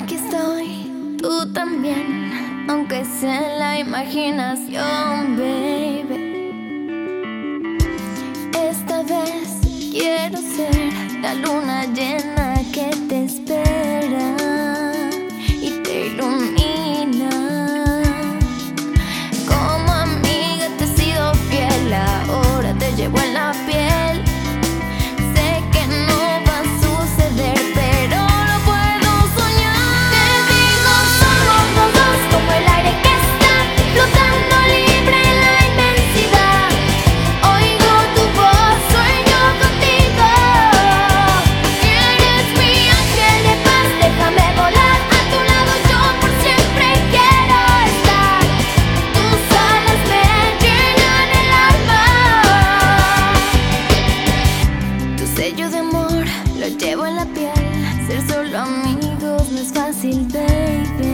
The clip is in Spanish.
Aquí estoy, tú también, aunque sea en la imaginación, baby. Esta vez quiero ser la luna llena que te espera y te ilumina. Como amiga te he sido fiel, ahora te llevo en la piel. Sé que no va a suceder, pero lo puedo soñar. Te digo, somos los dos como el aire que está flotando libre en la inmensidad. Oigo tu voz, sueño contigo. Eres mi ángel de paz, déjame volar a tu lado, yo por siempre quiero estar. Tus alas me llenan el alma. Tu sello de amor lo llevo en la piel. Ser solo amigos no es fácil, baby.